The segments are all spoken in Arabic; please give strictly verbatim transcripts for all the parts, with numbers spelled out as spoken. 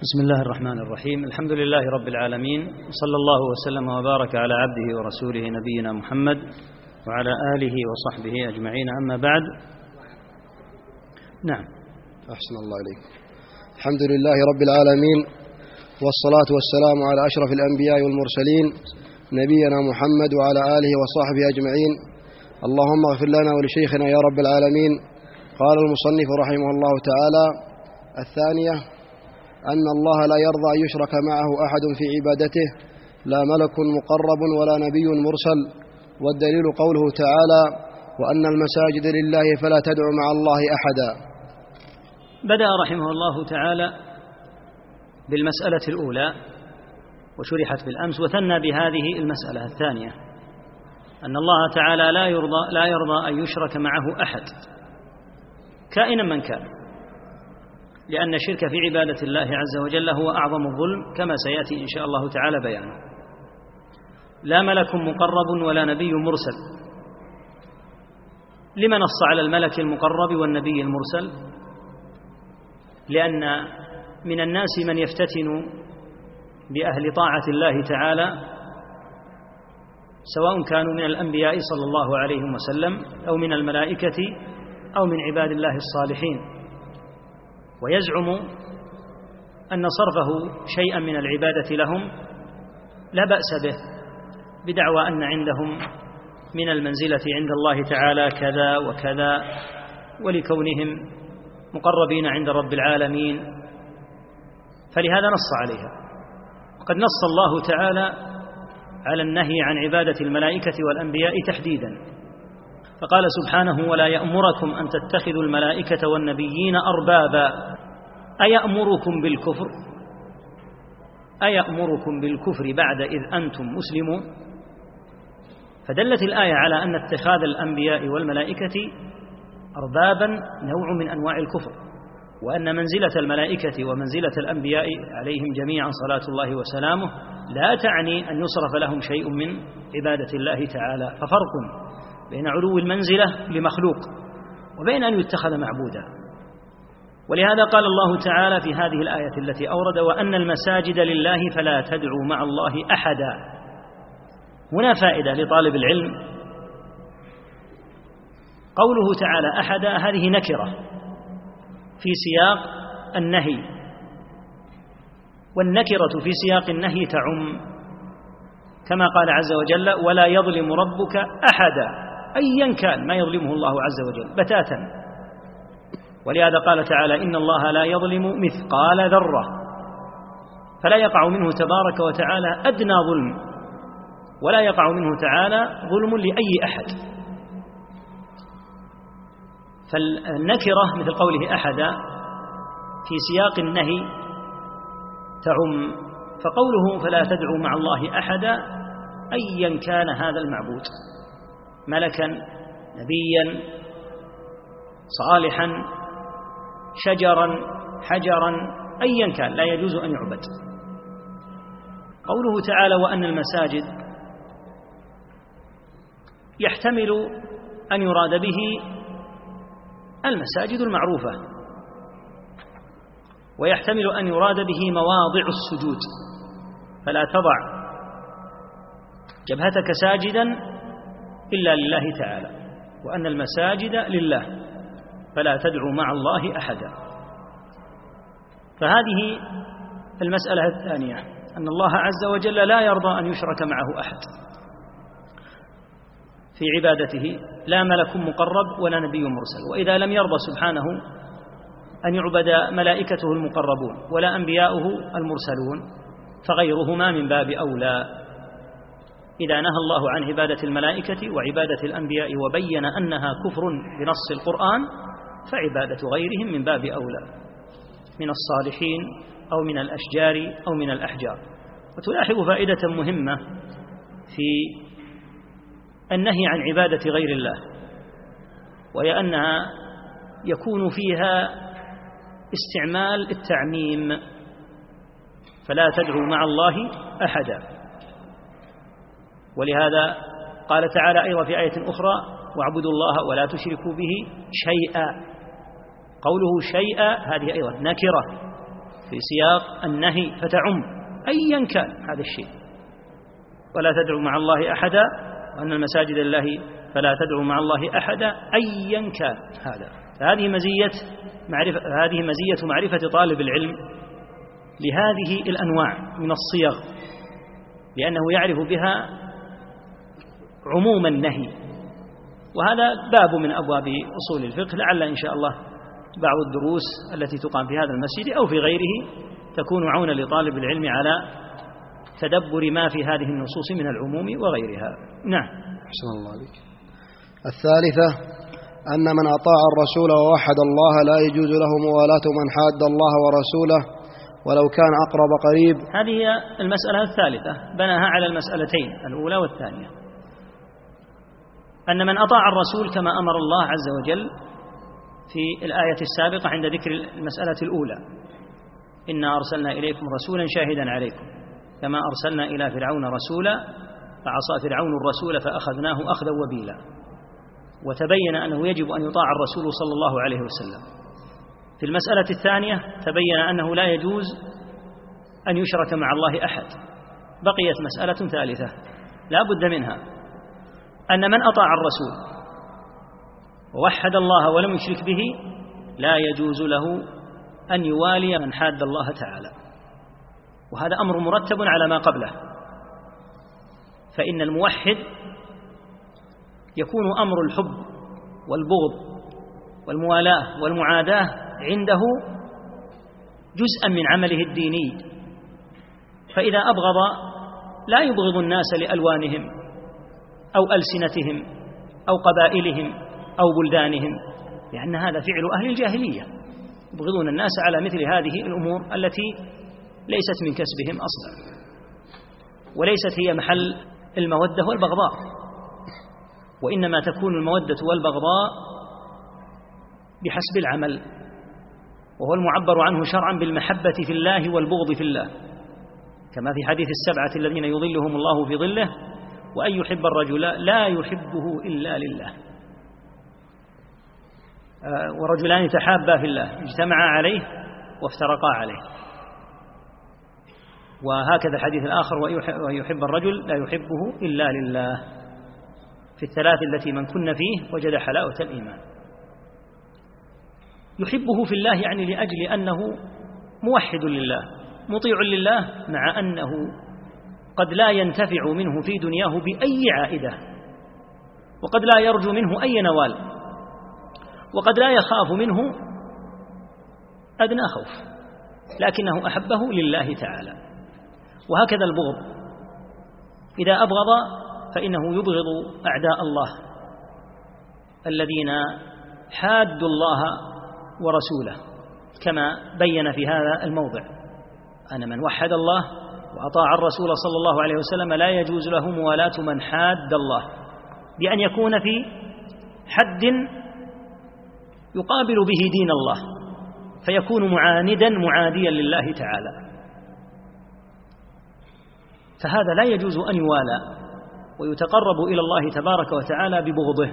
بسم الله الرحمن الرحيم. الحمد لله رب العالمين، صلى الله وسلم وبارك على عبده ورسوله نبينا محمد وعلى آله وصحبه أجمعين، أما بعد. نعم. أحسن الله إليك. الحمد لله رب العالمين، والصلاة والسلام على أشرف الأنبياء والمرسلين نبينا محمد وعلى آله وصحبه أجمعين. اللهم اغفر لنا ولشيخنا يا رب العالمين. قال المصنف رحمه الله تعالى: الثانية أن الله لا يرضى أن يشرك معه أحد في عبادته، لا ملك مقرب ولا نبي مرسل. والدليل قوله تعالى: وأن المساجد لله فلا تدع مع الله أحدا. بدأ رحمه الله تعالى بالمسألة الأولى وشرحت بالأمس، وثنى بهذه المسألة الثانية، أن الله تعالى لا يرضى, لا يرضى أن يشرك معه أحد كائنا من كان، لأن الشرك في عبادة الله عز وجل هو أعظم الظلم، كما سيأتي إن شاء الله تعالى بيانه. لا ملك مقرب ولا نبي مرسل. لما نص على الملك المقرب والنبي المرسل؟ لأن من الناس من يفتتن بأهل طاعة الله تعالى، سواء كانوا من الأنبياء صلى الله عليه وسلم أو من الملائكة أو من عباد الله الصالحين، ويزعم أن صرفه شيئا من العبادة لهم لا بأس به، بدعوى أن عندهم من المنزلة عند الله تعالى كذا وكذا، ولكونهم مقربين عند رب العالمين، فلهذا نص عليها. وقد نص الله تعالى على النهي عن عبادة الملائكة والأنبياء تحديدا، فقال سبحانه: ولا يأمركم أن تتخذوا الملائكة والنبيين أربابا. أيأمركم بالكفر أيأمركم بالكفر بعد إذ أنتم مسلمون؟ فدلت الآية على أن اتخاذ الأنبياء والملائكة أربابا نوع من أنواع الكفر، وأن منزلة الملائكة ومنزلة الأنبياء عليهم جميعا صلاة الله وسلامه لا تعني أن يصرف لهم شيء من عبادة الله تعالى. ففرق بين علو المنزلة لمخلوق وبين أن يتخذ معبودا. ولهذا قال الله تعالى في هذه الآية التي أورد: وأن المساجد لله فلا تدعوا مع الله أحدا. هنا فائدة لطالب العلم. قوله تعالى أحدا هذه نكرة في سياق النهي، والنكرة في سياق النهي تعم، كما قال عز وجل: ولا يظلم ربك أحدا. أيا كان ما يظلمه الله عز وجل بتاتا. ولهذا قال تعالى: إن الله لا يظلم مثقال ذرة، فلا يقع منه تبارك وتعالى أدنى ظلم، ولا يقع منه تعالى ظلم لأي أحد. فالنكرة مثل قوله أحدا في سياق النهي تعم، فقوله فلا تدعوا مع الله أحدا أيا كان هذا المعبود، ملكا، نبيا، صالحا، شجرا، حجرا، أيا كان لا يجوز أن يعبد. قوله تعالى: وأن المساجد يحتمل أن يراد به المساجد المعروفة، ويحتمل أن يراد به مواضع السجود، فلا تضع جبهتك ساجدا إلا لله تعالى، وأن المساجد لله فلا تدعوا مع الله أحدا. فهذه المسألة الثانية، أن الله عز وجل لا يرضى أن يشرك معه أحد في عبادته، لا ملك مقرب ولا نبي مرسل. وإذا لم يرضى سبحانه أن يعبد ملائكته المقربون ولا أنبياؤه المرسلون، فغيرهما من باب أولى. إذا نهى الله عن عبادة الملائكة وعبادة الأنبياء وبين أنها كفر بنص القرآن، فعبادة غيرهم من باب أولى، من الصالحين أو من الأشجار أو من الأحجار. وتلاحظ فائدة مهمة في النهي عن عبادة غير الله، وهي أنها يكون فيها استعمال التعميم، فلا تدعوا مع الله أحدا. ولهذا قال تعالى أيضا في آية أخرى: واعبدوا الله ولا تشركوا به شيئا. قوله شيئا هذه أيضا نكرة في سياق النهي فتعم أيا كان هذا الشيء. ولا تدعوا مع الله أحدا وأن المساجد لله فلا تدعوا مع الله أحدا أيا كان هذا. هذه مزية معرفة هذه مزية معرفة طالب العلم لهذه الأنواع من الصيغ، لأنه يعرف بها عموم النهي. وهذا باب من أبواب أصول الفقه، لعل إن شاء الله بعض الدروس التي تقام في هذا المسجد أو في غيره تكون عونا لطالب العلم على تدبر ما في هذه النصوص من العموم وغيرها. نعم. أحسن الله عليك. الثالثة أن من أطاع الرسول ووحد الله لا يجوز له موالاة من حاد الله ورسوله ولو كان أقرب قريب. هذه هي المسألة الثالثة، بناها على المسألتين الأولى والثانية. أن من أطاع الرسول كما أمر الله عز وجل في الآية السابقة عند ذكر المسألة الأولى: إنا أرسلنا إليكم رسولا شاهدا عليكم كما أرسلنا إلى فرعون رسولا فعصى فرعون الرسول فأخذناه أخذا وبيلا. وتبين أنه يجب أن يطاع الرسول صلى الله عليه وسلم. في المسألة الثانية تبين أنه لا يجوز أن يشرك مع الله أحد. بقيت مسألة ثالثة لا بد منها، أن من أطاع الرسول ووحد الله ولم يشرك به لا يجوز له أن يوالي من حاد الله تعالى. وهذا أمر مرتب على ما قبله، فإن الموحد يكون أمر الحب والبغض والموالاة والمعاداة عنده جزءا من عمله الديني. فإذا أبغض لا يبغض الناس لألوانهم أو ألسنتهم أو قبائلهم أو بلدانهم، لأن هذا فعل أهل الجاهلية، يبغضون الناس على مثل هذه الأمور التي ليست من كسبهم أصلا، وليست هي محل المودة والبغضاء، وإنما تكون المودة والبغضاء بحسب العمل، وهو المعبر عنه شرعا بالمحبة في الله والبغض في الله، كما في حديث السبعة الذين يظلهم الله في ظله: وأن يحب الرجل لا يحبه إلا لله، ورجلان تحابا في الله اجتمعا عليه وافترقا عليه. وهكذا الحديث الآخر: وأن يحب الرجل لا يحبه إلا لله، في الثلاث التي من كن فيه وجد حلاوة الإيمان. يحبه في الله يعني لأجل أنه موحد لله مطيع لله، مع أنه قد لا ينتفع منه في دنياه بأي عائدة، وقد لا يرجو منه أي نوال، وقد لا يخاف منه أدنى خوف، لكنه أحبه لله تعالى. وهكذا البغض، إذا أبغض فإنه يبغض أعداء الله الذين حادوا الله ورسوله، كما بين في هذا الموضع أن من وحد الله وأطاع الرسول صلى الله عليه وسلم لا يجوز له موالاة من حاد الله، بأن يكون في حد يقابل به دين الله فيكون معاندا معاديا لله تعالى، فهذا لا يجوز أن يوالى ويتقرب إلى الله تبارك وتعالى ببغضه.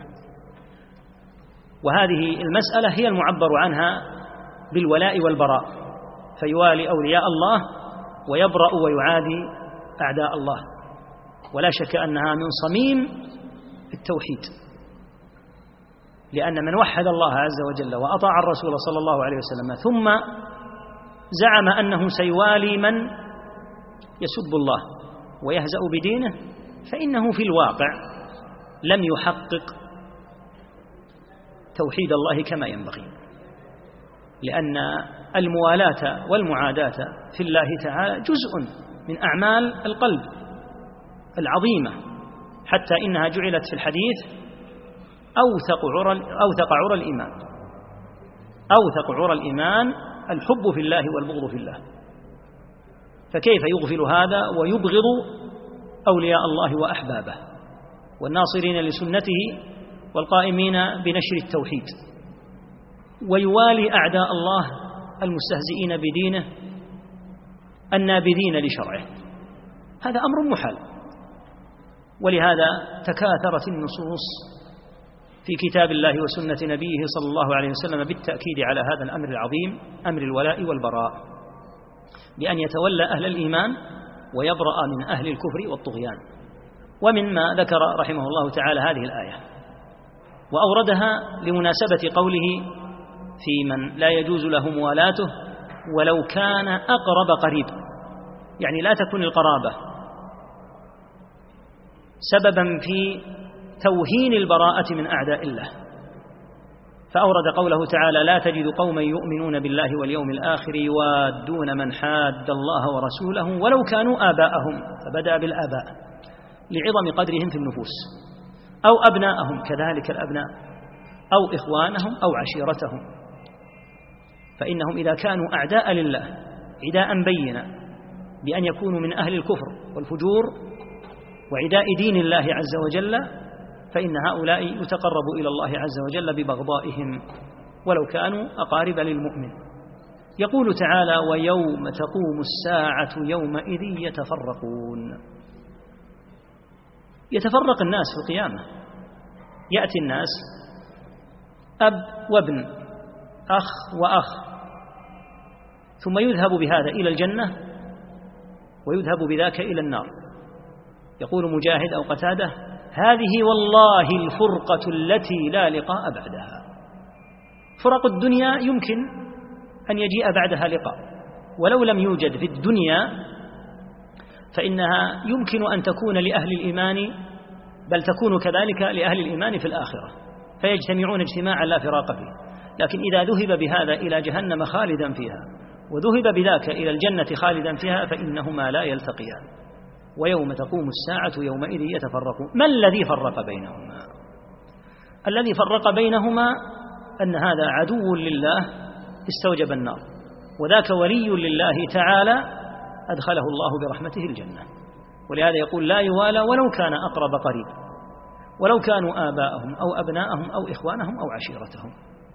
وهذه المسألة هي المعبر عنها بالولاء والبراء، فيوالي أولياء الله ويبرأ ويعادي أعداء الله، ولا شك أنها من صميم التوحيد، لأن من وحد الله عز وجل وأطاع الرسول صلى الله عليه وسلم ثم زعم أنه سيوالي من يسب الله ويهزأ بدينه، فإنه في الواقع لم يحقق توحيد الله كما ينبغي، لأن الموالاة والمعاداة في الله تعالى جزء من أعمال القلب العظيمة، حتى إنها جعلت في الحديث أوثق عرى أوثق عرى الإيمان أوثق عرى الإيمان الحب في الله والبغض في الله. فكيف يغفل هذا ويبغض أولياء الله وأحبابه والناصرين لسنته والقائمين بنشر التوحيد، ويوالي أعداء الله المستهزئين بدينه النابذين لشرعه؟ هذا أمر محال. ولهذا تكاثرت النصوص في كتاب الله وسنة نبيه صلى الله عليه وسلم بالتأكيد على هذا الأمر العظيم، أمر الولاء والبراء. بأن يتولى أهل الإيمان ويبرأ من أهل الكفر والطغيان. ومما ذكر رحمه الله تعالى هذه الآية وأوردها لمناسبة قوله في من لا يجوز له موالاته ولو كان أقرب قريب، يعني لا تكون القرابة سببا في توهين البراءة من أعداء الله، فأورد قوله تعالى: لا تجد قوما يؤمنون بالله واليوم الآخر يوادون من حاد الله ورسوله ولو كانوا آباءهم، فبدأ بالآباء لعظم قدرهم في النفوس، أو أبناءهم كذلك الأبناء، أو إخوانهم أو عشيرتهم، فإنهم إذا كانوا أعداء لله عداء بينا بأن يكونوا من أهل الكفر والفجور وعداء دين الله عز وجل، فإن هؤلاء يتقرب إلى الله عز وجل ببغضائهم ولو كانوا أقارب للمؤمن. يقول تعالى: ويوم تقوم الساعة يومئذ يتفرقون. يتفرق الناس في القيامة، يأتي الناس أب وابن، أخ وأخ، ثم يذهب بهذا إلى الجنة ويذهب بذاك إلى النار. يقول مجاهد أو قتادة: هذه والله الفرقة التي لا لقاء بعدها. فرق الدنيا يمكن أن يجيء بعدها لقاء، ولو لم يوجد في الدنيا فإنها يمكن أن تكون لأهل الإيمان، بل تكون كذلك لأهل الإيمان في الآخرة، فيجتمعون اجتماعا لا فراق فيه. لكن إذا ذهب بهذا إلى جهنم خالدا فيها وذهب بذاك إلى الجنة خالدا فيها فإنهما لا يلتقيان. ويوم تقوم الساعة يومئذ يتفرقون. ما الذي فرق بينهما؟ الذي فرق بينهما أن هذا عدو لله استوجب النار، وذاك ولي لله تعالى أدخله الله برحمته الجنة. ولهذا يقول: لا يوالى ولو كان أقرب قريب، ولو كانوا آباءهم أو أبناءهم أو إخوانهم أو عشيرتهم.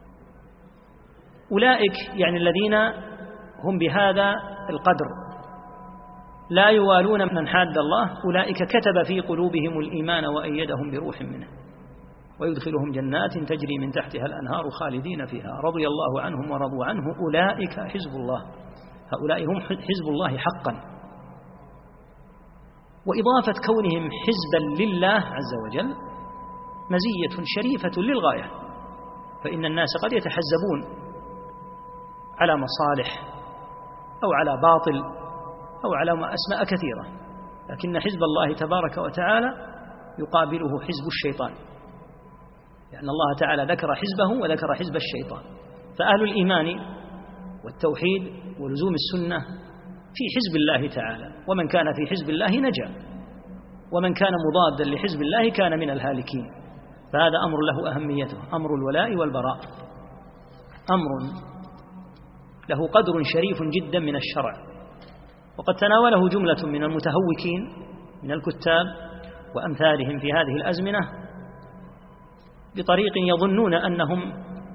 أولئك يعني الذين هم بهذا القدر لا يوالون من حاد الله، أولئك كتب في قلوبهم الإيمان وأيدهم بروح منه ويدخلهم جنات تجري من تحتها الأنهار خالدين فيها رضي الله عنهم ورضوا عنه أولئك حزب الله. هؤلاء هم حزب الله حقا. وإضافة كونهم حزبا لله عز وجل مزية شريفة للغاية، فإن الناس قد يتحزبون على مصالح أو على باطل أو على أسماء كثيرة، لكن حزب الله تبارك وتعالى يقابله حزب الشيطان، لأن الله تعالى ذكر حزبه وذكر حزب الشيطان. فأهل الإيمان والتوحيد ولزوم السنة في حزب الله تعالى، ومن كان في حزب الله نجا، ومن كان مضادا لحزب الله كان من الهالكين. فهذا أمر له أهميته، أمر الولاء والبراء، أمر له قدر شريف جدا من الشرع، وقد تناوله جملة من المتهوكين من الكتاب وأمثالهم في هذه الأزمنة بطريق يظنون أنهم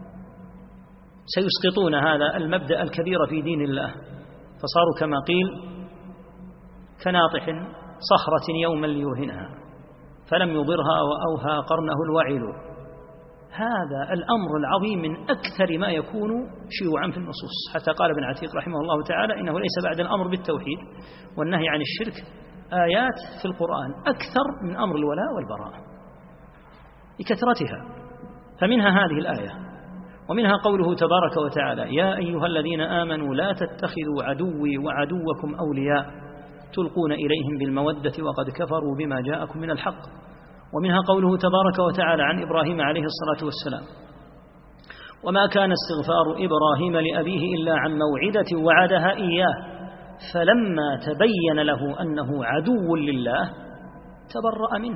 سيسقطون هذا المبدأ الكبير في دين الله، فصاروا كما قيل كناطح صخرة يوما ليرهنها فلم يضرها وأوهى قرنه الوعل. هذا الأمر العظيم من أكثر ما يكون شيوعا في النصوص، حتى قال ابن عتيق رحمه الله تعالى: إنه ليس بعد الأمر بالتوحيد والنهي عن الشرك آيات في القرآن أكثر من أمر الولاء والبراء لكثرتها. فمنها هذه الآية، ومنها قوله تبارك وتعالى: يا أيها الذين آمنوا لا تتخذوا عدوي وعدوكم أولياء تلقون إليهم بالمودة وقد كفروا بما جاءكم من الحق. ومنها قوله تبارك وتعالى عن إبراهيم عليه الصلاة والسلام: وما كان استغفار إبراهيم لأبيه إلا عن موعدة وعدها إياه فلما تبين له أنه عدو لله تبرأ منه.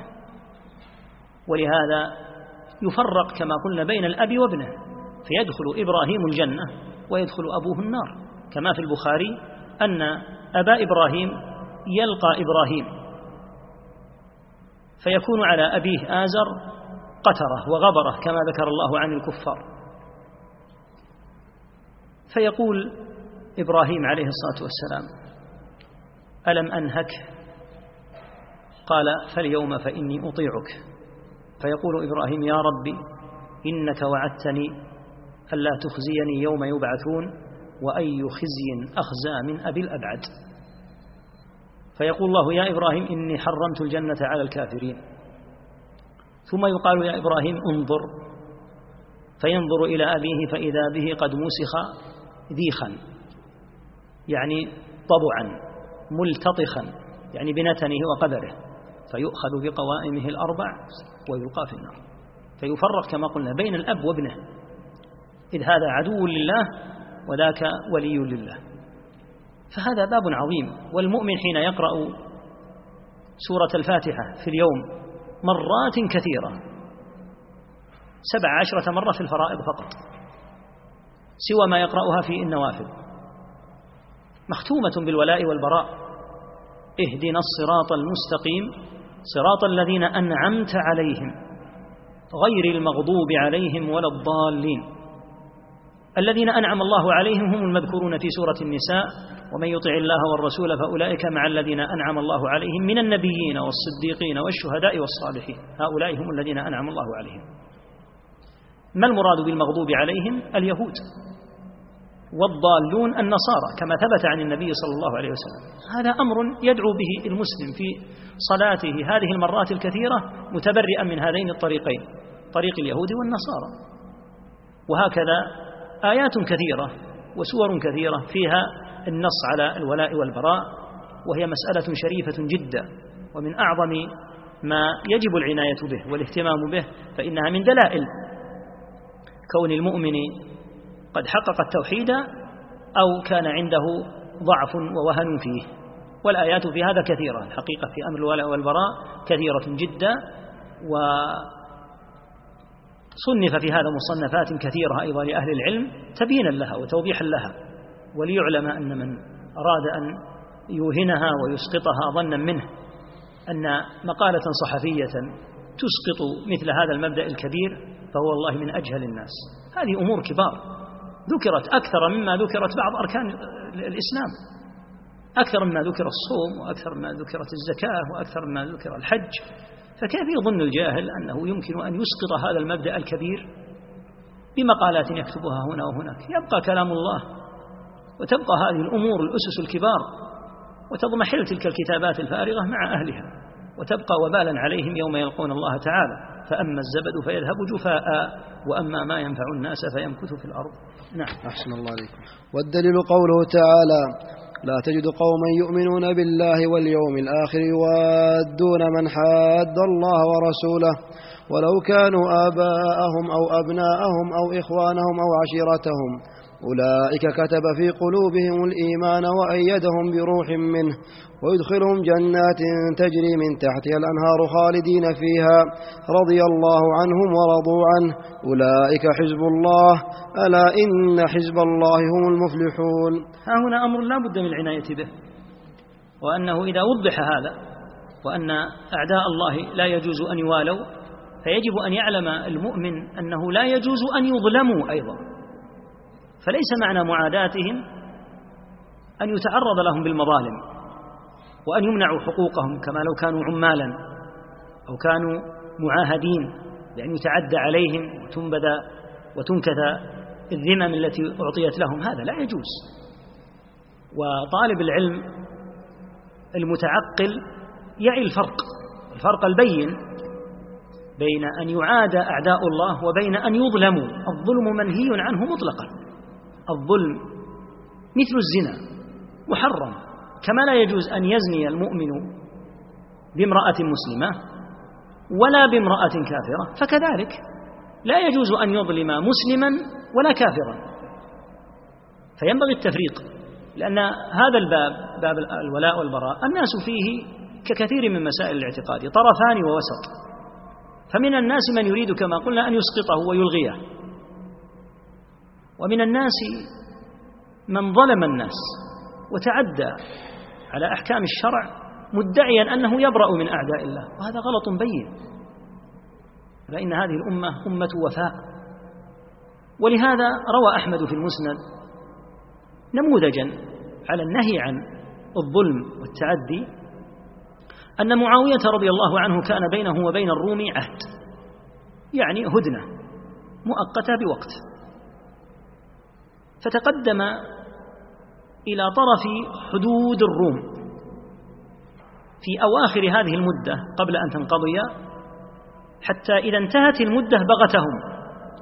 ولهذا يفرق كما قلنا بين الأب وابنه، فيدخل إبراهيم الجنة ويدخل أبوه النار، كما في البخاري أن أبا إبراهيم يلقى إبراهيم فيكون على أبيه آزر قترة وغبرة كما ذكر الله عن الكفار، فيقول إبراهيم عليه الصلاة والسلام: ألم أنهك؟ قال: فاليوم فإني أطيعك. فيقول إبراهيم: يا ربي إنك وعدتني ألا تخزيني يوم يبعثون وأي خزي أخزى من أبي الأبعد. فيقول الله يا إبراهيم إني حرمت الجنة على الكافرين، ثم يقال يا إبراهيم انظر، فينظر إلى أبيه فإذا به قد مسخ ذيخا، يعني طبعا ملتطخا، يعني بنتنه وقدره، فيؤخذ بقوائمه الأربع ويلقى في النار، فيفرق كما قلنا بين الأب وابنه، إذ هذا عدو لله وذاك ولي لله. فهذا باب عظيم. والمؤمن حين يقرأ سورة الفاتحة في اليوم مرات كثيرة، سبع عشرة مرة في الفرائض فقط، سوى ما يقرأها في النوافل، مختومة بالولاء والبراء. اهدنا الصراط المستقيم صراط الذين أنعمت عليهم غير المغضوب عليهم ولا الضالين. الذين أنعم الله عليهم هم المذكورون في سورة النساء: ومن يطع الله والرسول فأولئك مع الذين أنعم الله عليهم من النبيين والصديقين والشهداء والصالحين، هؤلاء هم الذين أنعم الله عليهم. ما المراد بالمغضوب عليهم؟ اليهود، والضالون النصارى، كما ثبت عن النبي صلى الله عليه وسلم. هذا أمر يدعو به المسلم في صلاته هذه المرات الكثيرة متبرئا من هذين الطريقين، طريق اليهود والنصارى. وهكذا آيات كثيرة وسور كثيرة فيها النص على الولاء والبراء، وهي مسألة شريفة جدا، ومن أعظم ما يجب العناية به والاهتمام به، فإنها من دلائل كون المؤمن قد حقق التوحيد أو كان عنده ضعف ووهن فيه. والآيات في هذا كثيرة الحقيقة، في أمر الولاء والبراء كثيرة جدا، وصنف في هذا مصنفات كثيرة أيضا لأهل العلم تبيينا لها وتوضيحا لها، وليعلم أن من أراد أن يوهنها ويسقطها ظنا منه أن مقالة صحفية تسقط مثل هذا المبدأ الكبير فهو والله من أجهل الناس. هذه أمور كبار ذكرت أكثر مما ذكرت بعض أركان الإسلام، أكثر مما ذكر الصوم، وأكثر مما ذكرت الزكاة، وأكثر مما ذكر الحج. فكيف يظن الجاهل أنه يمكن أن يسقط هذا المبدأ الكبير بمقالات يكتبها هنا وهناك؟ يبقى كلام الله، وتبقى هذه الأمور الأسس الكبار، وتضمحل تلك الكتابات الفارغة مع أهلها، وتبقى وبالا عليهم يوم يلقون الله تعالى. فأما الزبد فيذهب جفاء، وأما ما ينفع الناس فيمكث في الأرض. نعم. أحسن الله عليكم. والدليل قوله تعالى: لا تجد قوما يؤمنون بالله واليوم الآخر يوادون من حاد الله ورسوله ولو كانوا آباءهم أو أبناءهم أو إخوانهم أو عشيرتهم أولئك كتب في قلوبهم الإيمان وأيدهم بروح منه ويدخلهم جنات تجري من تحتها الأنهار خالدين فيها رضي الله عنهم ورضوا عنه أولئك حزب الله ألا إن حزب الله هم المفلحون. ها هنا أمر لا بد من العناية به، وأنه إذا وضح هذا وأن أعداء الله لا يجوز أن يوالوا، فيجب أن يعلم المؤمن أنه لا يجوز أن يظلموا أيضا. فليس معنى معاداتهم أن يتعرض لهم بالمظالم وأن يمنعوا حقوقهم كما لو كانوا عمالا أو كانوا معاهدين، بأن يتعدى عليهم وتنبذ وتنكث الذمم التي أعطيت لهم. هذا لا يجوز. وطالب العلم المتعقل يعي الفرق الفرق البين بين أن يعاد أعداء الله وبين أن يظلموا. الظلم منهي عنه مطلقا. الظلم مثل الزنا محرم، كما لا يجوز أن يزني المؤمن بامرأة مسلمة ولا بامرأة كافرة، فكذلك لا يجوز أن يظلم مسلما ولا كافرا. فينبغي التفريق، لأن هذا الباب باب الولاء والبراء الناس فيه ككثير من مسائل الاعتقاد طرفان ووسط. فمن الناس من يريد كما قلنا أن يسقطه ويلغيه، ومن الناس من ظلم الناس وتعدى على أحكام الشرع مدعيا أنه يبرأ من أعداء الله، وهذا غلط بين. فإن هذه الأمة أمة وفاء. ولهذا روى أحمد في المسند نموذجا على النهي عن الظلم والتعدي، أن معاوية رضي الله عنه كان بينه وبين الروم عهد، يعني هدنة مؤقتة بوقت. فتقدم إلى طرف حدود الروم في أواخر هذه المدة قبل أن تنقضي، حتى إذا انتهت المدة بغتهم.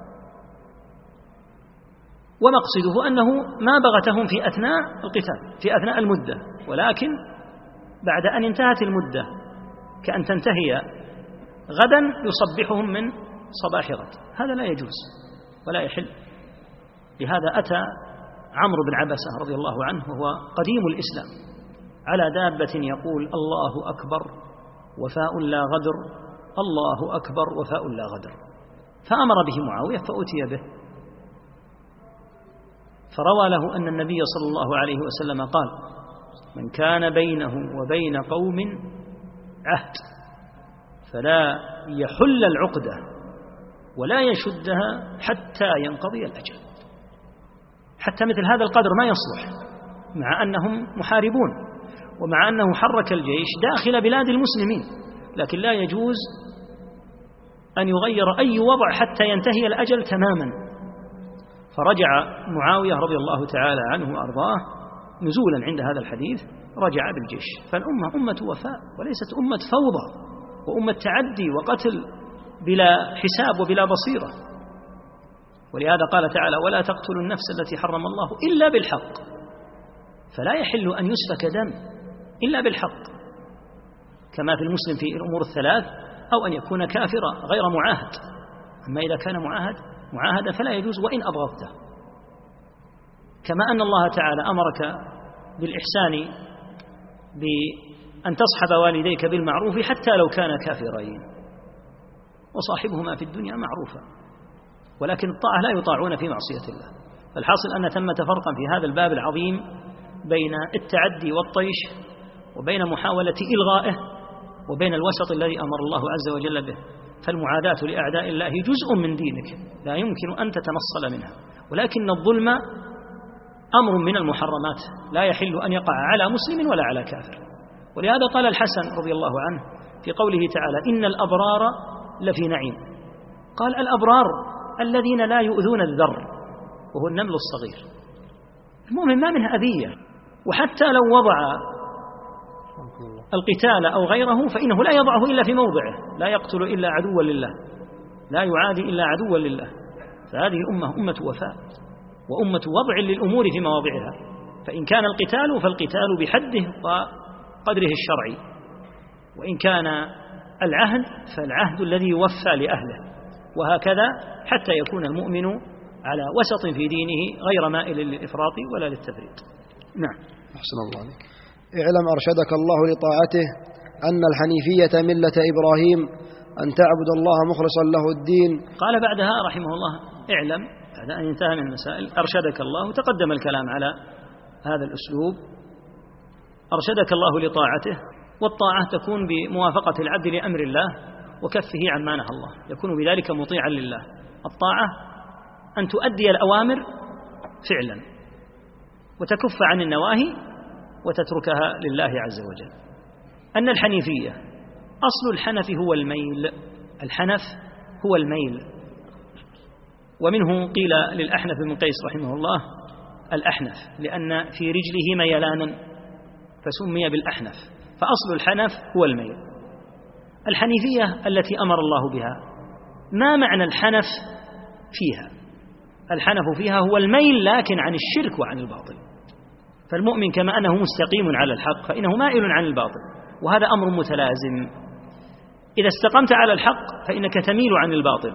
ومقصده أنه ما بغتهم في أثناء القتال، في أثناء المدة، ولكن بعد أن انتهت المدة كأن تنتهي غدا يصبحهم من صباح غد. هذا لا يجوز ولا يحل. لهذا أتى عمرو بن عبسة رضي الله عنه وهو قديم الإسلام على دابة يقول: الله أكبر وفاء لا غدر، الله أكبر وفاء لا غدر. فأمر به معاوية فأتي به، فروى له أن النبي صلى الله عليه وسلم قال: من كان بينه وبين قوم عهد فلا يحل العقدة ولا يشدها حتى ينقضي الأجل. حتى مثل هذا القدر ما يصلح، مع أنهم محاربون ومع أنه حرك الجيش داخل بلاد المسلمين، لكن لا يجوز أن يغير أي وضع حتى ينتهي الأجل تماما. فرجع معاوية رضي الله تعالى عنه وأرضاه نزولا عند هذا الحديث، رجع بالجيش. فالأمة أمة وفاء وليست أمة فوضى وأمة تعدي وقتل بلا حساب وبلا بصيرة. ولهذا قال تعالى: ولا تقتلوا النفس التي حرم الله إلا بالحق. فلا يحل أن يسفك دم إلا بالحق، كما في المسلم في الأمور الثلاث، أو أن يكون كافرا غير معاهد. أما إذا كان معاهد معاهدا فلا يجوز وإن أبغضته. كما أن الله تعالى أمرك بالإحسان بأن تصحب والديك بالمعروف حتى لو كانا كافرين، وصاحبهما في الدنيا معروفا، ولكن الطاعة لا يطاعون في معصية الله. فالحاصل أن ثمة فرقا في هذا الباب العظيم بين التعدي والطيش، وبين محاولة إلغائه، وبين الوسط الذي أمر الله عز وجل به. فالمعاداة لأعداء الله جزء من دينك لا يمكن أن تتنصل منها، ولكن الظلم أمر من المحرمات لا يحل أن يقع على مسلم ولا على كافر. ولهذا قال الحسن رضي الله عنه في قوله تعالى: إن الأبرار لفي نعيم. قال: الأبرار الذين لا يؤذون الذر، وهو النمل الصغير. المؤمن ما منه أذية، وحتى لو وضع القتال أو غيره فإنه لا يضعه إلا في موضعه، لا يقتل إلا عدوا لله، لا يعادي إلا عدوا لله. فهذه الأمة أمة وفاء وأمة وضع للأمور في مواضعها. فإن كان القتال فالقتال بحده وقدره الشرعي، وإن كان العهد فالعهد الذي يوفى لأهله، وهكذا حتى يكون المؤمن على وسط في دينه غير مائل للإفراط ولا للتفريط. نعم. أحسن الله عليك. اعلم أرشدك الله لطاعته أن الحنيفية ملة إبراهيم، أن تعبد الله مخلصا له الدين. قال بعدها رحمه الله: اعلم، بعد أن انتهى من المسائل أرشدك الله. تقدم الكلام على هذا الأسلوب. أرشدك الله لطاعته، والطاعة تكون بموافقة العبد لأمر الله وكفه عما نهى الله، يكون بذلك مطيعا لله. الطاعة أن تؤدي الأوامر فعلا وتكف عن النواهي وتتركها لله عز وجل. أن الحنيفية أصل الحنف هو الميل، الحنف هو الميل، ومنه قيل للأحنف بن قيس رحمه الله الأحنف، لأن في رجله ميلانا فسمي بالأحنف. فأصل الحنف هو الميل. الحنيفية التي أمر الله بها، ما معنى الحنف فيها؟ الحنف فيها هو الميل لكن عن الشرك وعن الباطل. فالمؤمن كما أنه مستقيم على الحق فإنه مائل عن الباطل، وهذا أمر متلازم. إذا استقمت على الحق فإنك تميل عن الباطل.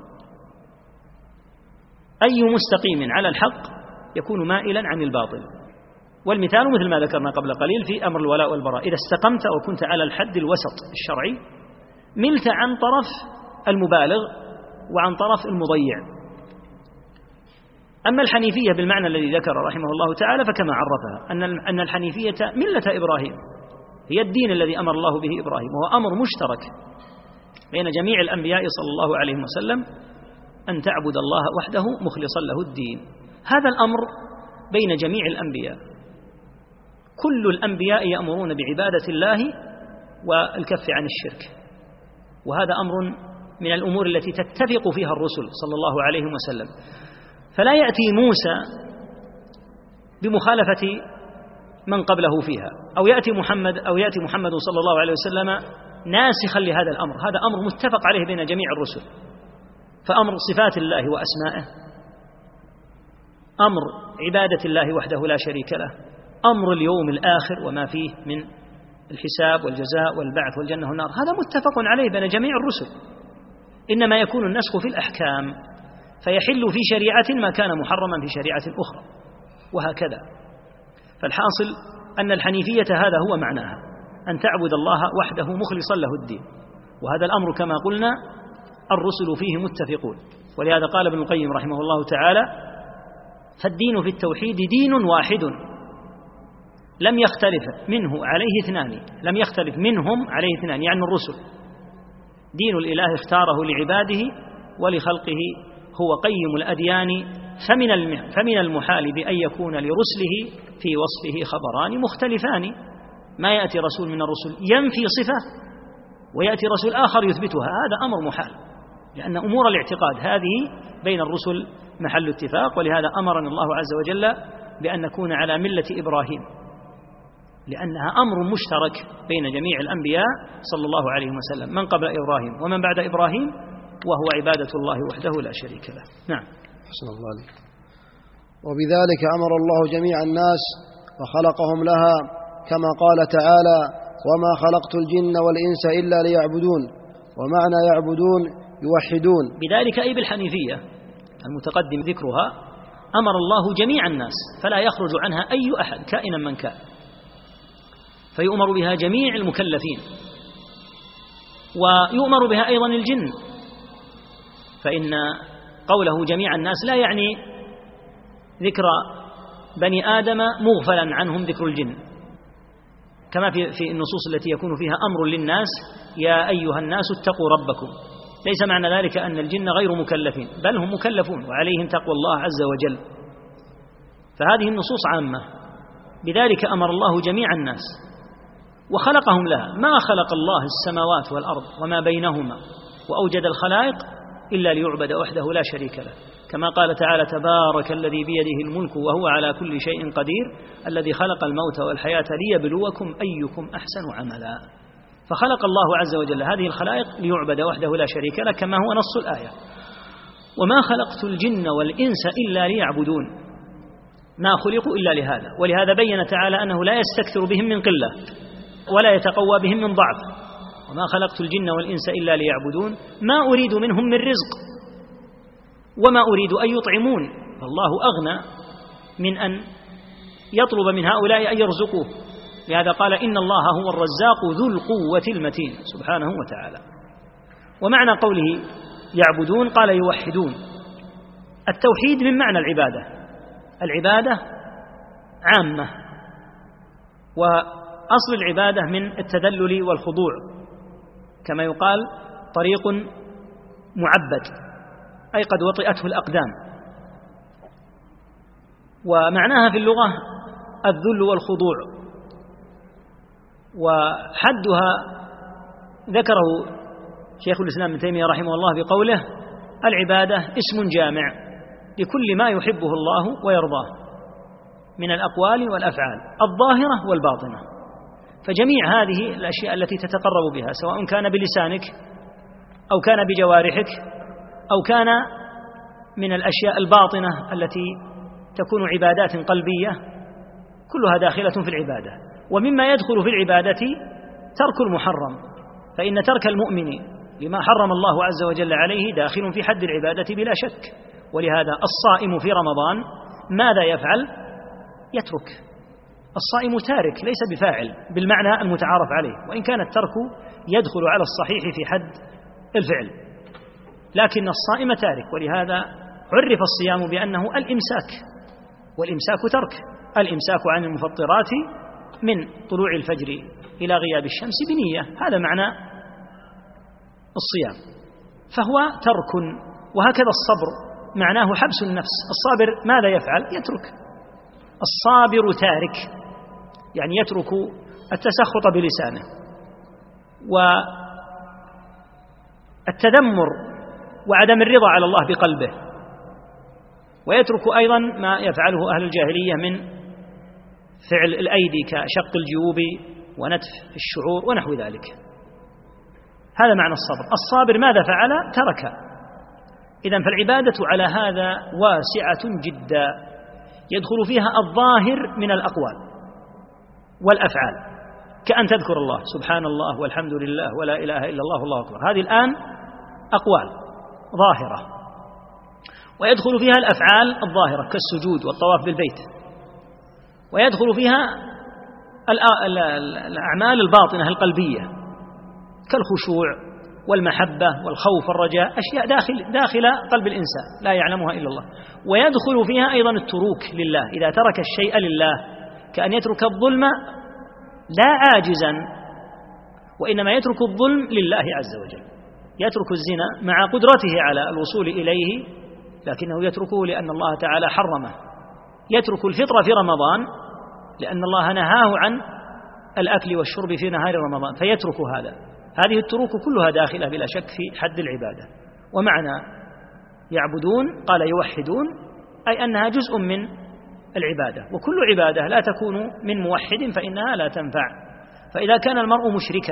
أي مستقيم على الحق يكون مائلا عن الباطل. والمثال مثل ما ذكرنا قبل قليل في أمر الولاء والبراء، إذا استقمت وكنت على الحد الوسط الشرعي ملت عن طرف المبالغ وعن طرف المضيع. أما الحنيفية بالمعنى الذي ذكر رحمه الله تعالى فكما عرفها أن أن الحنيفية ملة إبراهيم، هي الدين الذي أمر الله به إبراهيم، وهو أمر مشترك بين جميع الأنبياء صلى الله عليه وسلم، أن تعبد الله وحده مخلصا له الدين. هذا الأمر بين جميع الأنبياء، كل الأنبياء يأمرون بعبادة الله والكف عن الشرك، وهذا أمر من الأمور التي تتفق فيها الرسل صلى الله عليه وسلم. فلا يأتي موسى بمخالفة من قبله فيها، أو يأتي محمد أو يأتي محمد صلى الله عليه وسلم ناسخا لهذا الأمر. هذا أمر متفق عليه بين جميع الرسل. فأمر صفات الله وأسمائه، أمر عبادة الله وحده لا شريك له، أمر اليوم الآخر وما فيه من الحساب والجزاء والبعث والجنة والنار، هذا متفق عليه بين جميع الرسل. إنما يكون النسخ في الأحكام، فيحل في شريعة ما كان محرما في شريعة أخرى، وهكذا. فالحاصل أن الحنيفية هذا هو معناها، أن تعبد الله وحده مخلصا له الدين. وهذا الأمر كما قلنا الرسل فيه متفقون. ولهذا قال ابن القيم رحمه الله تعالى: فالدين في التوحيد دين واحد لم يختلف منه عليه اثنان، لم يختلف منهم عليه اثنان، يعني الرسل. دين الإله اختاره لعباده ولخلقه هو قيم الأديان، فمن فمن المحال بأن يكون لرسله في وصفه خبران مختلفان. ما يأتي رسول من الرسل ينفي صفة ويأتي رسول آخر يثبتها، هذا أمر محال، لأن أمور الاعتقاد هذه بين الرسل محل اتفاق. ولهذا أمرنا الله عز وجل بأن نكون على ملة إبراهيم، لأنها أمر مشترك بين جميع الأنبياء صلى الله عليه وسلم، من قبل إبراهيم ومن بعد إبراهيم، وهو عبادة الله وحده لا شريك له. نعم. حسن الله عليك. وبذلك أمر الله جميع الناس وخلقهم لها، كما قال تعالى: وما خلقت الجن والإنس إلا ليعبدون. ومعنى يعبدون يوحدون. بذلك أي بالحنيفية المتقدم ذكرها أمر الله جميع الناس، فلا يخرج عنها أي أحد كائنا من كان، فيؤمر بها جميع المكلفين، ويؤمر بها أيضا الجن. فإن قوله جميع الناس لا يعني ذكر بني آدم مغفلا عنهم ذكر الجن، كما في في النصوص التي يكون فيها أمر للناس: يا أيها الناس اتقوا ربكم. ليس معنى ذلك أن الجن غير مكلفين، بل هم مكلفون وعليهم تقوى الله عز وجل. فهذه النصوص عامة. بذلك أمر الله جميع الناس وخلقهم لها. ما خلق الله السماوات والأرض وما بينهما وأوجد الخلائق إلا ليعبد وحده لا شريك له، كما قال تعالى: تبارك الذي بيده الملك وهو على كل شيء قدير الذي خلق الموت والحياة ليبلوكم أيكم أحسن عملا. فخلق الله عز وجل هذه الخلائق ليعبد وحده لا شريك له، كما هو نص الآية: وما خلقت الجن والإنس إلا ليعبدون. ما خلقوا إلا لهذا. ولهذا بين تعالى أنه لا يستكثر بهم من قلة ولا يتقوى بهم من ضعف. وما خلقت الجن والإنس إلا ليعبدون ما أريد منهم من رزق وما أريد أن يطعمون، فالله أغنى من أن يطلب من هؤلاء أن يرزقوه. لهذا قال: إن الله هو الرزاق ذو القوة المتين سبحانه وتعالى. ومعنى قوله يعبدون قال يوحدون. التوحيد من معنى العبادة، العبادة عامة، وأصل العبادة من التذلل والخضوع، كما يقال طريق معبد، أي قد وطئته الأقدام. ومعناها في اللغة الذل والخضوع. وحدها ذكره شيخ الإسلام ابن تيمية رحمه الله بقوله: العبادة اسم جامع لكل ما يحبه الله ويرضاه من الأقوال والأفعال الظاهرة والباطنة. فجميع هذه الأشياء التي تتقرب بها، سواء كان بلسانك أو كان بجوارحك أو كان من الأشياء الباطنة التي تكون عبادات قلبية، كلها داخلة في العبادة. ومما يدخل في العبادة ترك المحرم، فإن ترك المؤمن لما حرم الله عز وجل عليه داخل في حد العبادة بلا شك. ولهذا الصائم في رمضان ماذا يفعل؟ يترك. الصائم تارك ليس بفاعل بالمعنى المتعارف عليه، وإن كان الترك يدخل على الصحيح في حد الفعل، لكن الصائم تارك. ولهذا عرف الصيام بأنه الإمساك، والإمساك ترك. الإمساك عن المفطرات من طلوع الفجر إلى غياب الشمس بنية، هذا معنى الصيام، فهو ترك. وهكذا الصبر معناه حبس النفس. الصابر ماذا يفعل؟ يترك. الصابر تارك، يعني يترك التسخط بلسانه والتذمر وعدم الرضا على الله بقلبه، ويترك أيضا ما يفعله أهل الجاهلية من فعل الأيدي كشق الجيوب ونتف الشعور ونحو ذلك. هذا معنى الصبر. الصابر ماذا فعل؟ ترك. إذن فالعبادة على هذا واسعة جدا، يدخل فيها الظاهر من الأقوال والأفعال، كأن تذكر الله سبحان الله والحمد لله ولا إله إلا الله والله أكبر، هذه الآن أقوال ظاهرة. ويدخل فيها الأفعال الظاهرة كالسجود والطواف بالبيت، ويدخل فيها الأعمال الباطنة القلبية كالخشوع والمحبة والخوف والرجاء، أشياء داخل, داخل قلب الإنسان لا يعلمها إلا الله. ويدخل فيها أيضا التروك لله، إذا ترك الشيء لله، كأن يترك الظلم لا عاجزا، وإنما يترك الظلم لله عز وجل. يترك الزنا مع قدرته على الوصول إليه، لكنه يتركه لأن الله تعالى حرمه. يترك الفطر في رمضان لأن الله نهاه عن الأكل والشرب في نهار رمضان، فيترك هذا. هذه التروك كلها داخلة بلا شك في حد العبادة. ومعنى يعبدون قال يوحدون، أي أنها جزء من العبادة، وكل عبادة لا تكون من موحد فإنها لا تنفع. فإذا كان المرء مشركا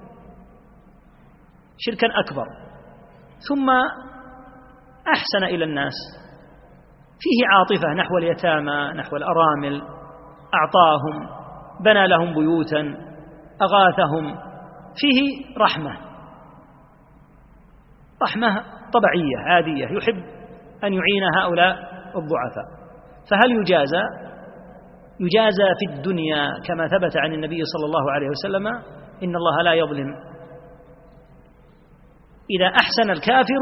شركا أكبر ثم أحسن إلى الناس، فيه عاطفة نحو اليتامى نحو الأرامل، أعطاهم، بنى لهم بيوتا، أغاثهم، فيه رحمة رحمة طبيعية عادية، يحب أن يعين هؤلاء الضعفاء. فهل يجازى؟ يجازى في الدنيا كما ثبت عن النبي صلى الله عليه وسلم إن الله لا يظلم. إذا أحسن الكافر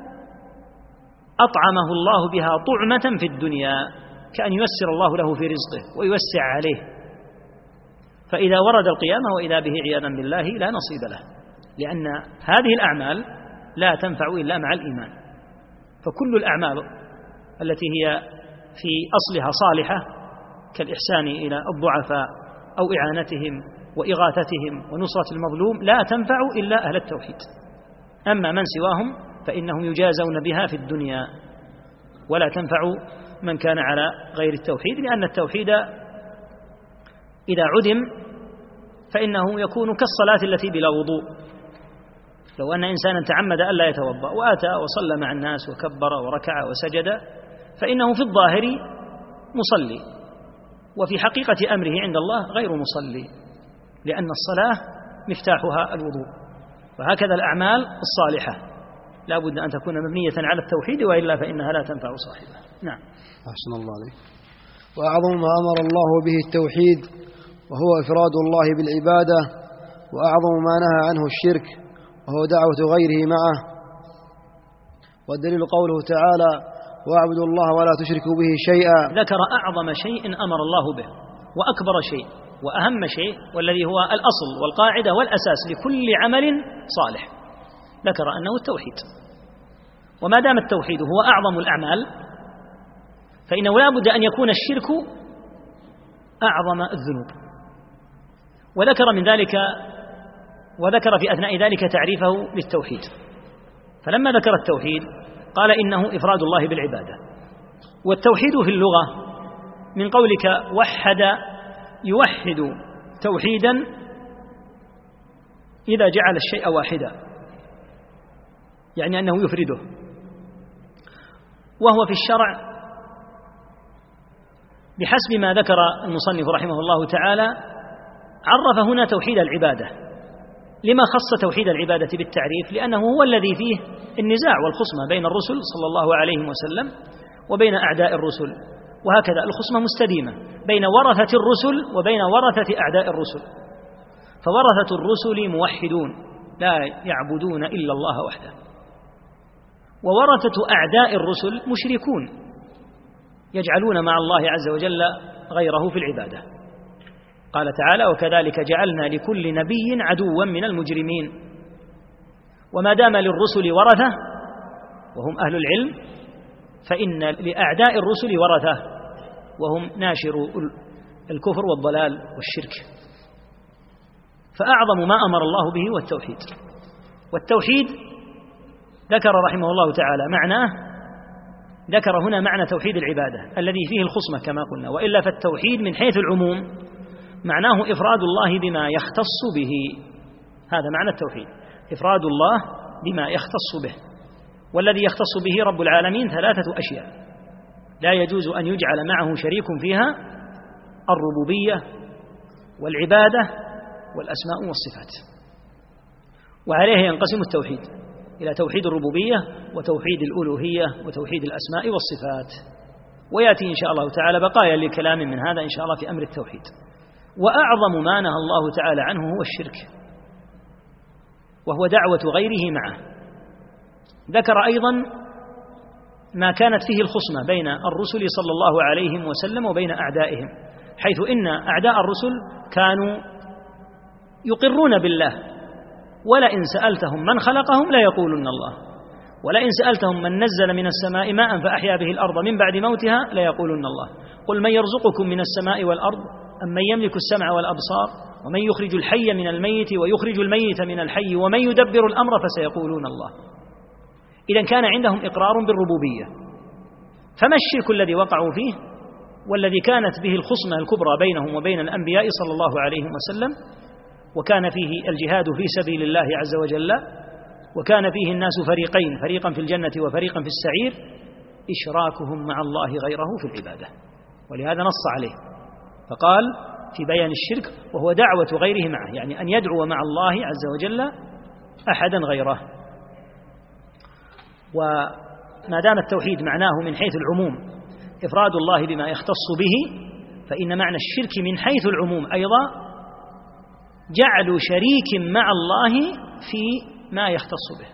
أطعمه الله بها طعمة في الدنيا، كأن ييسر الله له في رزقه ويوسع عليه. فإذا ورد القيامة وإذا به عياذا بالله لا نصيب له، لأن هذه الأعمال لا تنفع إلا مع الإيمان. فكل الأعمال التي هي في أصلها صالحة كالإحسان إلى الضعفاء أو إعانتهم وإغاثتهم ونصرة المظلوم لا تنفع إلا أهل التوحيد. أما من سواهم فإنهم يجازون بها في الدنيا، ولا تنفع من كان على غير التوحيد، لأن التوحيد إذا عدم فإنه يكون كالصلاة التي بلا وضوء. لو أن إنسانا تعمد ألا يتوضأ وآتى وصلى مع الناس وكبر وركع وسجد فإنه في الظاهر مصلي، وفي حقيقة أمره عند الله غير مصلي، لأن الصلاة مفتاحها الوضوء. وهكذا الأعمال الصالحة لا بد أن تكون مبنية على التوحيد، وإلا فإنها لا تنفع صاحبها. نعم. أحسن الله عليك. وأعظم ما أمر الله به التوحيد، وهو إفراد الله بالعبادة، وأعظم ما نهى عنه الشرك، وهو دعوة غيره معه. والدليل قوله تعالى واعبدوا الله ولا تشركوا به شيئا. ذكر أعظم شيء أمر الله به وأكبر شيء وأهم شيء، والذي هو الأصل والقاعدة والأساس لكل عمل صالح، ذكر أنه التوحيد. وما دام التوحيد هو أعظم الأعمال فإنه لا بد أن يكون الشرك أعظم الذنوب. وذكر من ذلك وذكر في أثناء ذلك تعريفه للتوحيد. فلما ذكر التوحيد قال إنه إفراد الله بالعبادة. والتوحيد في اللغة من قولك وحد يوحد توحيدا إذا جعل الشيء واحدا، يعني أنه يفرده. وهو في الشرع بحسب ما ذكر المصنف رحمه الله تعالى عرف هنا توحيد العبادة. لما خص توحيد العبادة بالتعريف؟ لأنه هو الذي فيه النزاع والخصمة بين الرسل صلى الله عليه وسلم وبين أعداء الرسل، وهكذا الخصمة مستديمة بين ورثة الرسل وبين ورثة أعداء الرسل. فورثة الرسل موحدون لا يعبدون إلا الله وحده، وورثة أعداء الرسل مشركون يجعلون مع الله عز وجل غيره في العبادة. قال تعالى وكذلك جعلنا لكل نبي عدوا من المجرمين. وما دام للرسل ورثة وهم أهل العلم فإن لأعداء الرسل ورثة وهم ناشروا الكفر والضلال والشرك. فأعظم ما أمر الله به هو التوحيد. والتوحيد ذكر رحمه الله تعالى معناه، ذكر هنا معنى توحيد العبادة الذي فيه الخصمة كما قلنا، وإلا فالتوحيد من حيث العموم معناه إفراد الله بما يختص به، هذا معنى التوحيد، إفراد الله بما يختص به. والذي يختص به رب العالمين ثلاثة أشياء لا يجوز أن يجعل معه شريك فيها: الربوبية والعبادة والأسماء والصفات. وعليه ينقسم التوحيد إلى توحيد الربوبية وتوحيد الألوهية وتوحيد الأسماء والصفات. ويأتي إن شاء الله تعالى بقايا لكلام من هذا إن شاء الله في أمر التوحيد. وأعظم ما نهى الله تعالى عنه هو الشرك، وهو دعوة غيره معه. ذكر أيضا ما كانت فيه الخصمة بين الرسل صلى الله عليه وسلم وبين أعدائهم، حيث إن أعداء الرسل كانوا يقرون بالله، ولئن سألتهم من خلقهم ليقولن الله، ولئن سألتهم من نزل من السماء ماء فأحيا به الأرض من بعد موتها ليقولن الله، قل من يرزقكم من السماء والأرض أم من يملك السمع والأبصار ومن يخرج الحي من الميت ويخرج الميت من الحي ومن يدبر الأمر فسيقولون الله. إذن كان عندهم إقرار بالربوبية، فما الشرك الذي وقعوا فيه والذي كانت به الخصمة الكبرى بينهم وبين الأنبياء صلى الله عليه وسلم، وكان فيه الجهاد في سبيل الله عز وجل، وكان فيه الناس فريقين، فريقا في الجنة وفريقا في السعير، إشراكهم مع الله غيره في العبادة. ولهذا نص عليه فقال في بيان الشرك: وهو دعوة غيره معه، يعني أن يدعو مع الله عز وجل أحدا غيره. وما دام التوحيد معناه من حيث العموم إفراد الله بما يختص به، فإن معنى الشرك من حيث العموم أيضا جعل شريك مع الله في ما يختص به.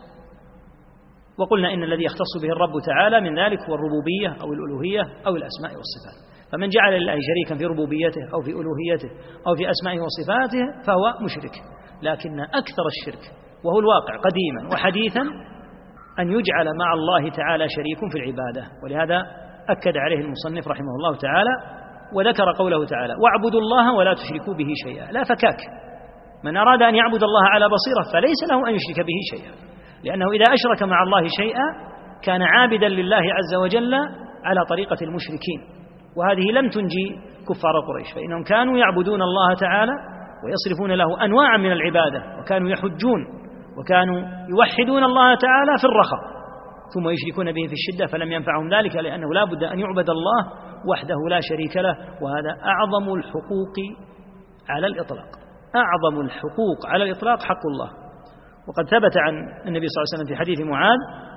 وقلنا إن الذي يختص به الرب تعالى من ذلك هو الربوبية أو الألوهية أو الأسماء والصفات. فمن جعل لله شريكا في ربوبيته أو في ألوهيته أو في أسمائه وصفاته فهو مشرك. لكن أكثر الشرك وهو الواقع قديما وحديثا أن يجعل مع الله تعالى شريك في العبادة. ولهذا أكد عليه المصنف رحمه الله تعالى وذكر قوله تعالى: واعبدوا الله ولا تشركوا به شيئا. لا فكاك، من أراد أن يعبد الله على بصيرة فليس له أن يشرك به شيئا، لأنه إذا أشرك مع الله شيئا كان عابدا لله عز وجل على طريقة المشركين، وهذه لم تنجي كفار قريش، فإنهم كانوا يعبدون الله تعالى ويصرفون له أنواعا من العبادة، وكانوا يحجون وكانوا يوحدون الله تعالى في الرخاء ثم يشركون به في الشدة، فلم ينفعهم ذلك، لأنه لا بد أن يعبد الله وحده لا شريك له. وهذا أعظم الحقوق على الإطلاق، أعظم الحقوق على الإطلاق حق الله. وقد ثبت عن النبي صلى الله عليه وسلم في حديث معاذ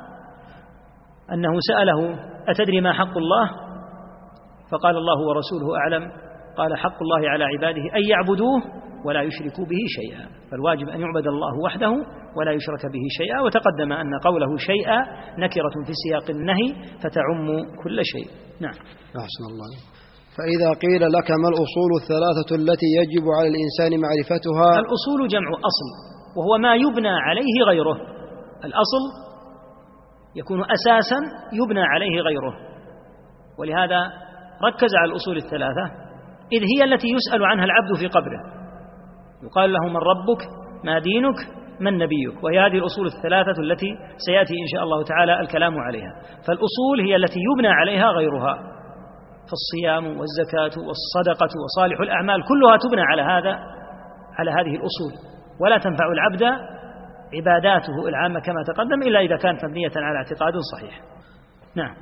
أنه سأله: أتدري ما حق الله؟ فقال: الله ورسوله أعلم. قال: حق الله على عباده أن يعبدوه ولا يشركوا به شيئا. فالواجب أن يعبد الله وحده ولا يشرك به شيئا. وتقدم أن قوله شيئا نكرة في سياق النهي فتعم كل شيء. نعم. أحسن الله. فإذا قيل لك ما الأصول الثلاثة التي يجب على الإنسان معرفتها؟ الأصول جمع أصل، وهو ما يبنى عليه غيره. الأصل يكون أساسا يبنى عليه غيره، ولهذا ركز على الأصول الثلاثة، إذ هي التي يسأل عنها العبد في قبره. يقال له: من ربك؟ ما دينك؟ من نبيك؟ وهي هذه الأصول الثلاثة التي سيأتي إن شاء الله تعالى الكلام عليها. فالأصول هي التي يبنى عليها غيرها، فالصيام والزكاة والصدقة وصالح الأعمال كلها تبنى على هذا على هذه الأصول، ولا تنفع العبد عباداته العامة كما تقدم إلا إذا كانت مبنية على اعتقاد صحيح. نعم.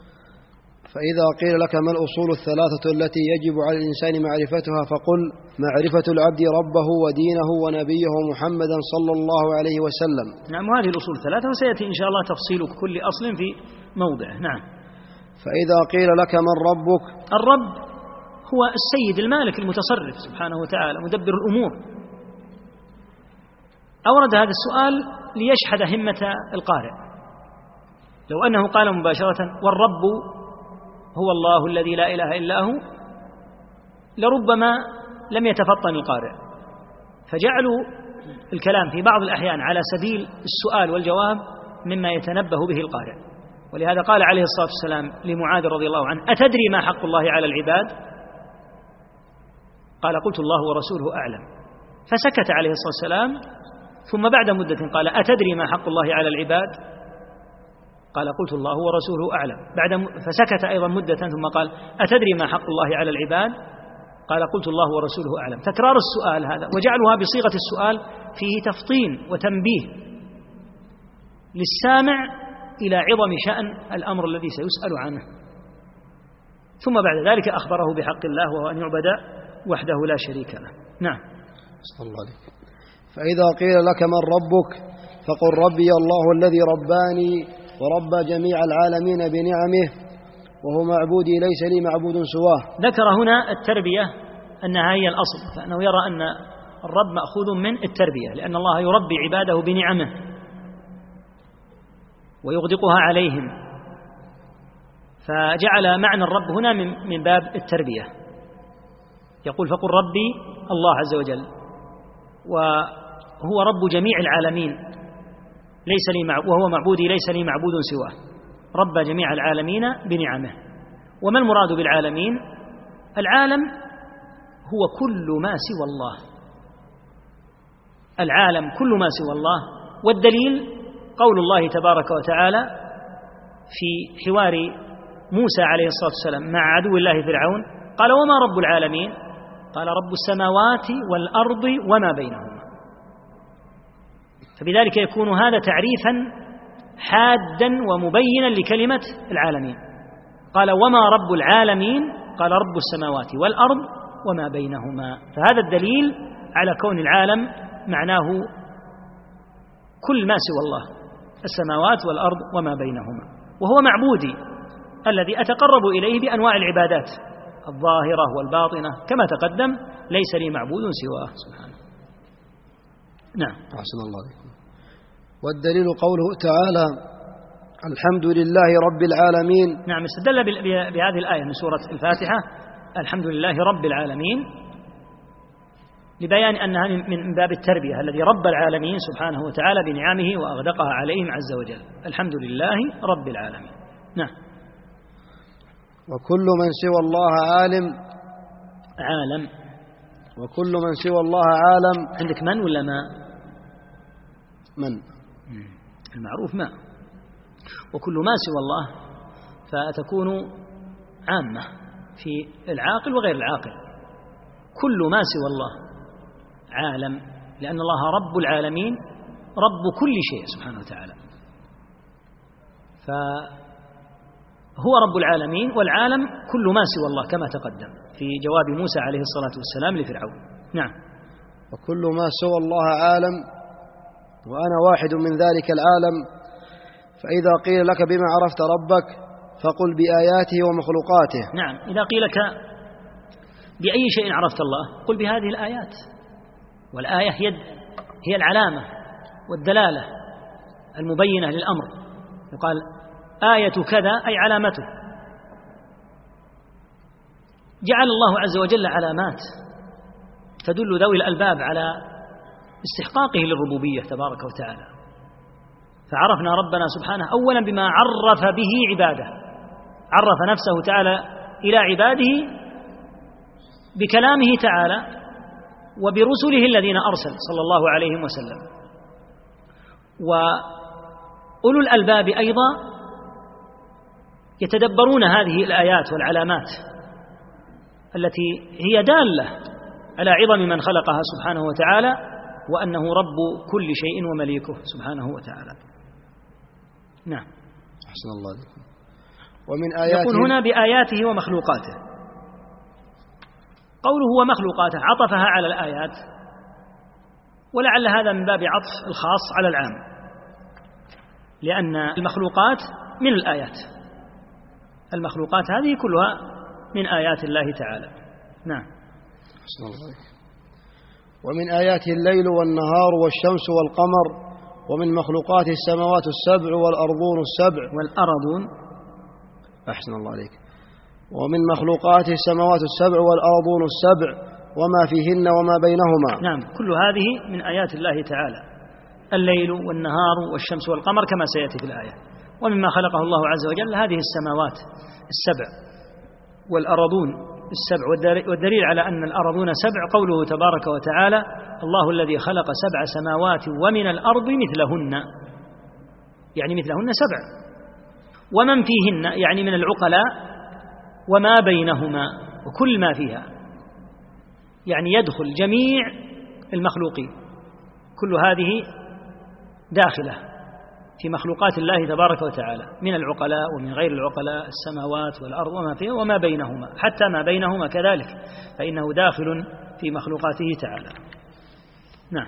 فإذا قيل لك ما الأصول الثلاثة التي يجب على الإنسان معرفتها فقل: معرفة العبد ربه ودينه ونبيه محمدا صلى الله عليه وسلم. نعم، وهذه الأصول الثلاثة وسيأتي إن شاء الله تفصيل كل أصل في موضعه. نعم. فإذا قيل لك من ربك؟ الرب هو السيد المالك المتصرف سبحانه وتعالى مدبر الأمور. أورد هذا السؤال ليشحذ همة القارئ. لو أنه قال مباشرة: والرب هو الله الذي لا إله إلا هو، لربما لم يتفطن القارئ. فجعلوا الكلام في بعض الأحيان على سبيل السؤال والجواب مما يتنبه به القارئ. ولهذا قال عليه الصلاة والسلام لمعاذ رضي الله عنه: أتدري ما حق الله على العباد؟ قال: قلت الله ورسوله أعلم. فسكت عليه الصلاة والسلام، ثم بعد مدة قال: أتدري ما حق الله على العباد؟ قال: قلت الله ورسوله أعلم. بعد م... فسكت أيضا مدة ثم قال: أتدري ما حق الله على العباد؟ قال قلت الله ورسوله أعلم. تكرار السؤال هذا وجعلها بصيغة السؤال فيه تفطين وتنبيه للسامع إلى عظم شأن الأمر الذي سيسأل عنه. ثم بعد ذلك أخبره بحق الله وهو أن يعبد وحده لا شريك له. نعم. صلى الله عليه. فإذا قيل لك من ربك فقل ربي الله الذي رباني وربى جميع العالمين بنعمه وهو معبودي ليس لي معبود سواه. ذكر هنا التربية أنها هي الأصل، فأنه يرى أن الرب مأخوذ من التربية، لأن الله يربي عباده بنعمه ويغدقها عليهم، فجعل معنى الرب هنا من من باب التربية. يقول فقل ربي الله عز وجل وهو رب جميع العالمين ليس لي مع وهو معبودي ليس لي معبود سواه، رب جميع العالمين بنعمه. وما المراد بالعالمين؟ العالم هو كل ما سوى الله، العالم كل ما سوى الله. والدليل قول الله تبارك وتعالى في حوار موسى عليه الصلاة والسلام مع عدو الله فرعون، قال وما رب العالمين؟ قال رب السماوات والأرض وما بينهما. فبذلك يكون هذا تعريفا حادا ومبينا لكلمة العالمين. قال وما رب العالمين؟ قال رب السماوات والأرض وما بينهما. فهذا الدليل على كون العالم معناه كل ما سوى الله، السماوات والأرض وما بينهما، وهو معبودي الذي أتقرب إليه بأنواع العبادات الظاهرة والباطنة كما تقدم، ليس لي معبود سواه سبحانه. نعم. أحسن الله عليكم. والدليل قوله تعالى الحمد لله رب العالمين. نعم، استدل بهذه الآية من سورة الفاتحة الحمد لله رب العالمين لبيان أنها من باب التربية، الذي رب العالمين سبحانه وتعالى بنعمه وأغدقها عليهم عز وجل. الحمد لله رب العالمين. نعم. وكل من سوى الله عالم عالم وكل من سوى الله عالم. عندك من ولا ما؟ من المعروف ما. وكل ما سوى الله فتكون عامة في العاقل وغير العاقل. كل ما سوى الله عالم، لأن الله رب العالمين رب كل شيء سبحانه وتعالى، فهو رب العالمين والعالم كل ما سوى الله كما تقدم في جواب موسى عليه الصلاة والسلام لفرعون. نعم. وكل ما سوى الله عالم وأنا واحد من ذلك العالم. فإذا قيل لك بما عرفت ربك فقل بآياته ومخلوقاته. نعم، إذا قيل لك بأي شيء عرفت الله قل بهذه الآيات، والآية هي العلامة والدلالة المبينة للأمر. يقال آية كذا أي علامته. جعل الله عز وجل علامات تدل ذوي الألباب على استحقاقه للربوبية تبارك وتعالى. فعرفنا ربنا سبحانه أولا بما عرف به عباده، عرف نفسه تعالى إلى عباده بكلامه تعالى وبرسله الذين أرسل صلى الله عليه وسلم. وأولو الألباب أيضا يتدبرون هذه الآيات والعلامات التي هي دالة على عظم من خلقها سبحانه وتعالى، وأنه رب كل شيء ومليكه سبحانه وتعالى. نعم. أحسن الله عليكم. ومن آياته يقول هنا بآياته ومخلوقاته. قوله ومخلوقاته عطفها على الآيات، ولعل هذا من باب عطف الخاص على العام، لأن المخلوقات من الآيات، المخلوقات هذه كلها من آيات الله تعالى. نعم. أحسن الله عليكم. ومن آياته الليل والنهار والشمس والقمر، ومن مخلوقات السماوات السبع والأرضون السبع والأرضون. أحسن الله عليك. ومن مخلوقات السماوات السبع والأرضون السبع وما فيهن وما بينهما. نعم، كل هذه من آيات الله تعالى، الليل والنهار والشمس والقمر كما سيأتي في الآية. ومما خلقه الله عز وجل هذه السماوات السبع والأرضون السبع. والدليل على أن الأرضون سبع قوله تبارك وتعالى الله الذي خلق سبع سماوات ومن الأرض مثلهن، يعني مثلهن سبع، ومن فيهن يعني من العقلاء، وما بينهما وكل ما فيها. يعني يدخل جميع المخلوقين، كل هذه داخلة في مخلوقات الله تبارك وتعالى من العقلاء ومن غير العقلاء، السماوات والأرض وما فيها وما بينهما، حتى ما بينهما كذلك فإنه داخل في مخلوقاته تعالى. نعم.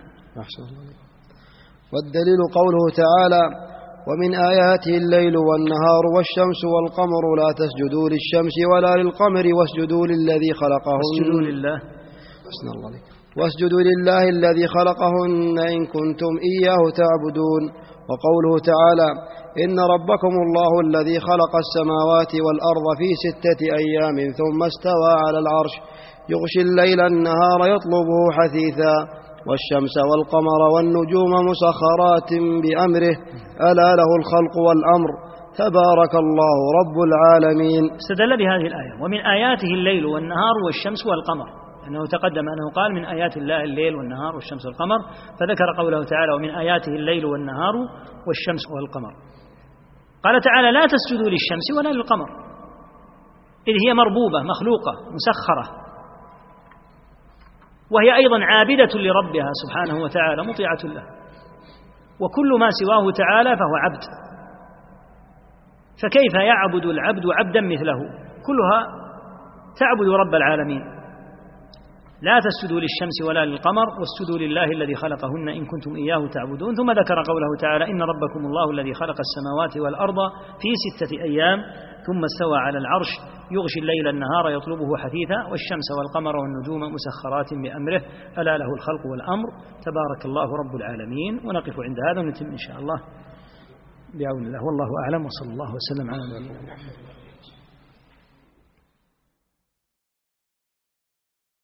والدليل قوله تعالى: ومن آياته الليل والنهار والشمس والقمر لا تسجدوا للشمس ولا للقمر واسجدوا للذي خلقهن واسجدوا لله واسجدوا لله الذي خلقهن إن كنتم إياه تعبدون. وقوله تعالى: إن ربكم الله الذي خلق السماوات والأرض في ستة أيام ثم استوى على العرش يغشي الليل النهار يطلبه حثيثا والشمس والقمر والنجوم مسخرات بأمره ألا له الخلق والأمر تبارك الله رب العالمين. استدل بهذه الآية: ومن آياته الليل والنهار والشمس والقمر، أنه تقدم أنه قال من آيات الله الليل والنهار والشمس والقمر، فذكر قوله تعالى: ومن آياته الليل والنهار والشمس والقمر. قال تعالى: لا تسجدوا للشمس ولا للقمر، إذ هي مربوبة مخلوقة مسخرة، وهي أيضا عابدة لربها سبحانه وتعالى مطيعة له، وكل ما سواه تعالى فهو عبد، فكيف يعبد العبد عبدا مثله؟ كلها تعبد رب العالمين. لا تسجدوا للشمس ولا للقمر واسجدوا لله الذي خلقهن إن كنتم إياه تعبدون. ثم ذكر قوله تعالى: إن ربكم الله الذي خلق السماوات والأرض في ستة أيام ثم استوى على العرش يغشي الليل النهار يطلبه حثيثا والشمس والقمر والنجوم مسخرات بأمره ألا له الخلق والأمر تبارك الله رب العالمين. ونقف عند هذا ونتم إن شاء الله بعون الله، والله أعلم، وصلى الله وسلم على نبينا محمد.